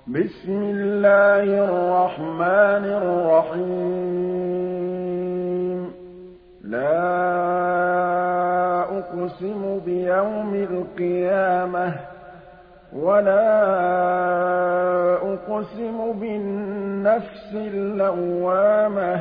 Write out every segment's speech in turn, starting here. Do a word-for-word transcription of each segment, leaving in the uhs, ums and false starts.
بسم الله الرحمن الرحيم لا أقسم بيوم القيامة ولا أقسم بالنفس اللوامة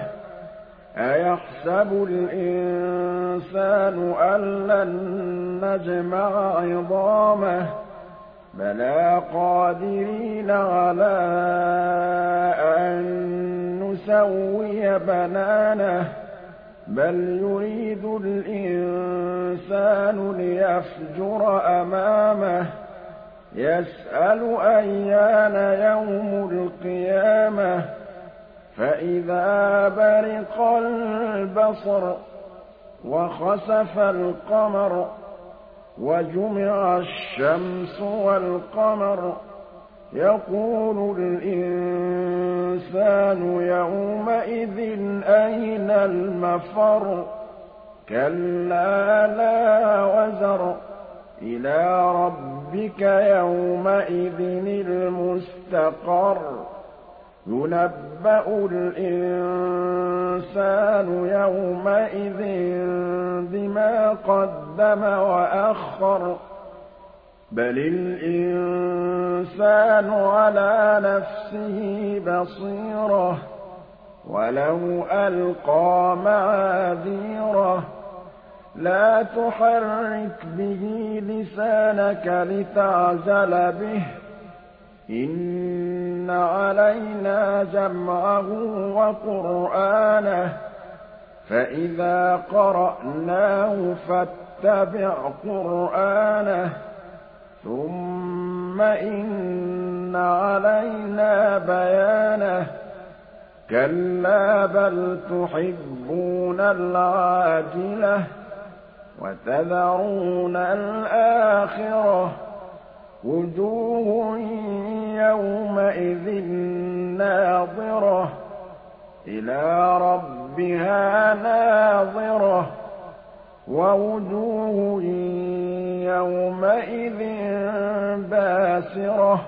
أيحسب الإنسان أن لن نجمع عظامه بلى قادرين على أن نسوي بنانه بل يريد الإنسان ليفجر أمامه يسأل أيان يوم القيامة فإذا برق البصر وخسف القمر وجمع الشمس والقمر يقول الإنسان يومئذ أين المفر كلا لا وزر إلى ربك يومئذ المستقر ينبأ الإنسان يومئذ بما قدم وأخر بل الإنسان على نفسه بصيرة ولو ألقى معاذيره لا تحرك به لسانك لتعجل به إن علينا جمعه وقرآنه فإذا قرأناه فاتبع قرآنه ثم إن علينا بيانه كلا بل تحبون العاجلة وتذرون الآخرة وجوه يومئذ ناظرة إلى ربها ناظرة ووجوه يومئذ باسرة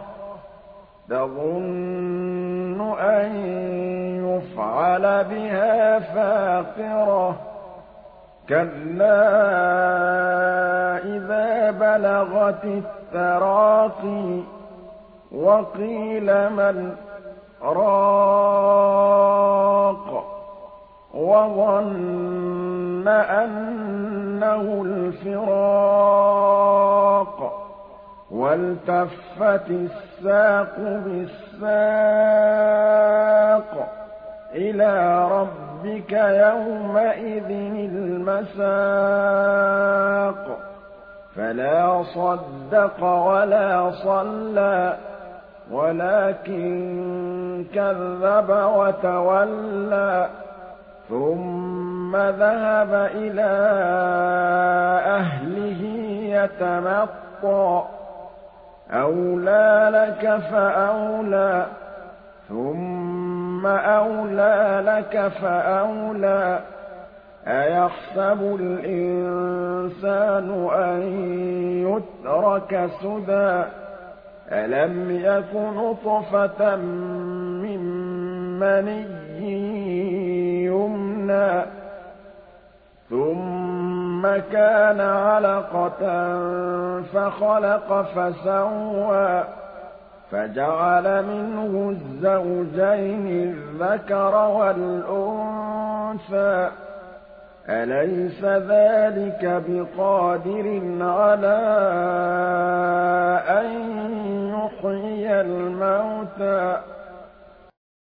تظن أن يفعل بها فاقرة كلا إذا بلغت التراقي وقيل من راق وظن أنه الفراق والتفت الساق بالساق إلى ربك يومئذ المساق فلا صدق ولا صلى ولكن كذب وتولى ثم ذهب إلى أهله يتمطى أولى لك فأولى ثم أولى لك فأولى أيحسب الإنسان أن يترك سدى ألم يك نطفة من مني يمنى ثم كان علقة فخلق فسوى فجعل منه الزوجين الذكر والأنثى أليس ذلك بقادر على أن يحيي الموتى